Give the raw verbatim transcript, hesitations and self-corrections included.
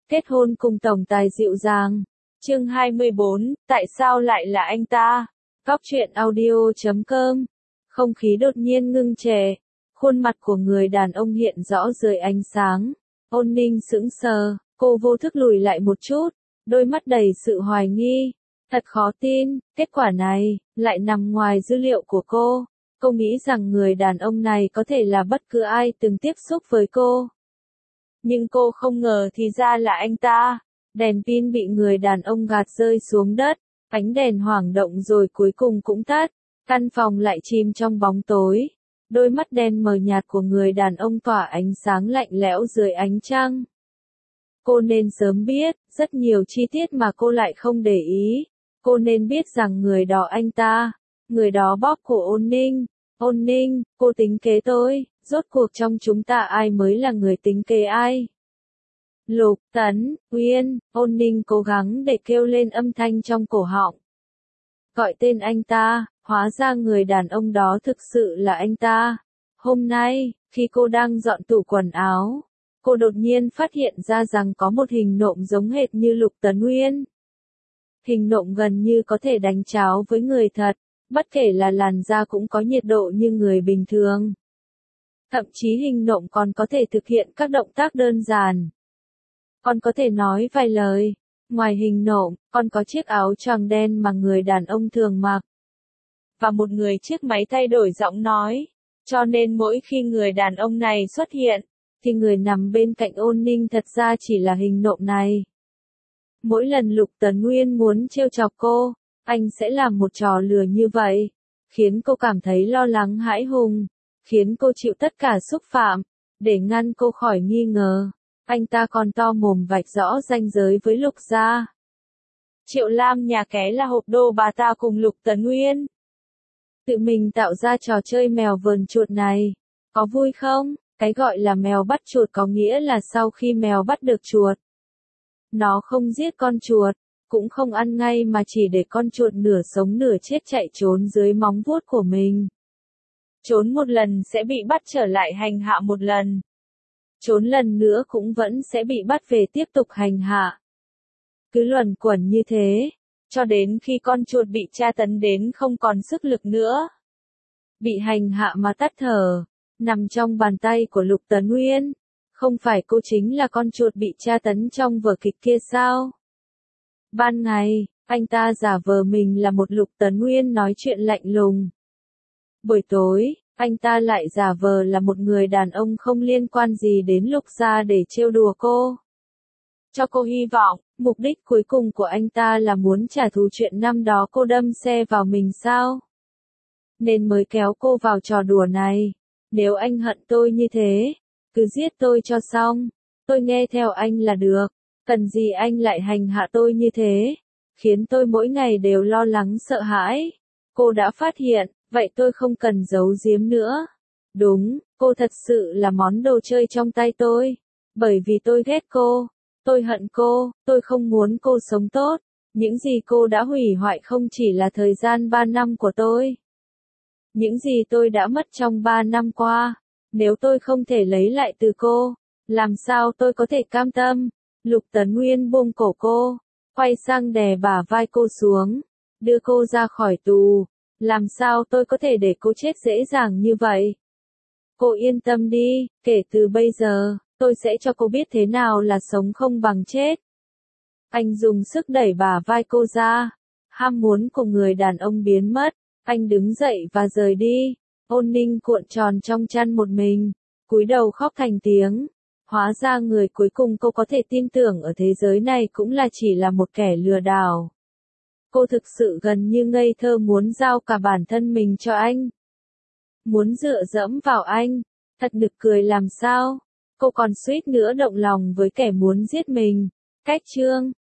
kết hôn cùng tổng tài dịu dàng. Chương hai mươi bốn, tại sao lại là anh ta? Góc truyện audio chấm com. Không khí đột nhiên ngưng trệ, khuôn mặt của người đàn ông hiện rõ dưới ánh sáng. Ôn Ninh sững sờ, cô vô thức lùi lại một chút, đôi mắt đầy sự hoài nghi. Thật khó tin, kết quả này lại nằm ngoài dữ liệu của cô. Cô nghĩ rằng người đàn ông này có thể là bất cứ ai từng tiếp xúc với cô. Nhưng cô không ngờ thì ra là anh ta. Đèn pin bị người đàn ông gạt rơi xuống đất, ánh đèn hoảng động rồi cuối cùng cũng tắt. Căn phòng lại chìm trong bóng tối. Đôi mắt đen mờ nhạt của người đàn ông tỏa ánh sáng lạnh lẽo dưới ánh trăng. Cô nên sớm biết, rất nhiều chi tiết mà cô lại không để ý. Cô nên biết rằng người đó anh ta, người đó bóp cổ Ôn Ninh. Ôn Ninh, cô tính kế tôi, rốt cuộc trong chúng ta ai mới là người tính kế ai? Lục Tấn Uyên, Ôn Ninh cố gắng để kêu lên âm thanh trong cổ họng. Gọi tên anh ta, hóa ra người đàn ông đó thực sự là anh ta. Hôm nay, khi cô đang dọn tủ quần áo, cô đột nhiên phát hiện ra rằng có một hình nộm giống hệt như Lục Tấn Uyên. Hình nộm gần như có thể đánh cháo với người thật, bất kể là làn da cũng có nhiệt độ như người bình thường. Thậm chí hình nộm còn có thể thực hiện các động tác đơn giản. Còn có thể nói vài lời. Ngoài hình nộm, còn có chiếc áo choàng đen mà người đàn ông thường mặc. Và một người chiếc máy thay đổi giọng nói. Cho nên mỗi khi người đàn ông này xuất hiện, thì người nằm bên cạnh Ôn Ninh thật ra chỉ là hình nộm này. Mỗi lần Lục Tấn Uyên muốn trêu chọc cô, anh sẽ làm một trò lừa như vậy, khiến cô cảm thấy lo lắng hãi hùng, khiến cô chịu tất cả xúc phạm, để ngăn cô khỏi nghi ngờ. Anh ta còn to mồm vạch rõ ranh giới với Lục gia. Triệu Lam nhà ké là hộp đô bà ta cùng Lục Tấn Uyên. Tự mình tạo ra trò chơi mèo vờn chuột này. Có vui không? Cái gọi là mèo bắt chuột có nghĩa là sau khi mèo bắt được chuột, nó không giết con chuột, cũng không ăn ngay mà chỉ để con chuột nửa sống nửa chết chạy trốn dưới móng vuốt của mình. Trốn một lần sẽ bị bắt trở lại hành hạ một lần. Trốn lần nữa cũng vẫn sẽ bị bắt về tiếp tục hành hạ. Cứ luẩn quẩn như thế, cho đến khi con chuột bị tra tấn đến không còn sức lực nữa. Bị hành hạ mà tắt thở, nằm trong bàn tay của Lục Tấn Uyên. Không phải cô chính là con chuột bị tra tấn trong vở kịch kia sao? Ban ngày, anh ta giả vờ mình là một Lục Tấn Uyên nói chuyện lạnh lùng. Buổi tối, anh ta lại giả vờ là một người đàn ông không liên quan gì đến Lục gia để trêu đùa cô. Cho cô hy vọng, mục đích cuối cùng của anh ta là muốn trả thù chuyện năm đó cô đâm xe vào mình sao? Nên mới kéo cô vào trò đùa này. Nếu anh hận tôi như thế, cứ giết tôi cho xong, tôi nghe theo anh là được, cần gì anh lại hành hạ tôi như thế, khiến tôi mỗi ngày đều lo lắng sợ hãi. Cô đã phát hiện, vậy tôi không cần giấu giếm nữa. Đúng, cô thật sự là món đồ chơi trong tay tôi, bởi vì tôi ghét cô, tôi hận cô, tôi không muốn cô sống tốt. Những gì cô đã hủy hoại không chỉ là thời gian ba năm của tôi. Những gì tôi đã mất trong ba năm qua. Nếu tôi không thể lấy lại từ cô, làm sao tôi có thể cam tâm? Lục Tấn Uyên buông cổ cô, quay sang đè bả vai cô xuống, đưa cô ra khỏi tù. Làm sao tôi có thể để cô chết dễ dàng như vậy? Cô yên tâm đi, kể từ bây giờ, tôi sẽ cho cô biết thế nào là sống không bằng chết. Anh dùng sức đẩy bả vai cô ra, ham muốn của người đàn ông biến mất, anh đứng dậy và rời đi. Ôn Ninh cuộn tròn trong chăn một mình, cúi đầu khóc thành tiếng. Hóa ra người cuối cùng cô có thể tin tưởng ở thế giới này cũng là chỉ là một kẻ lừa đảo. Cô thực sự gần như ngây thơ muốn giao cả bản thân mình cho anh. Muốn dựa dẫm vào anh, thật nực cười làm sao. Cô còn suýt nữa động lòng với kẻ muốn giết mình. Cách chương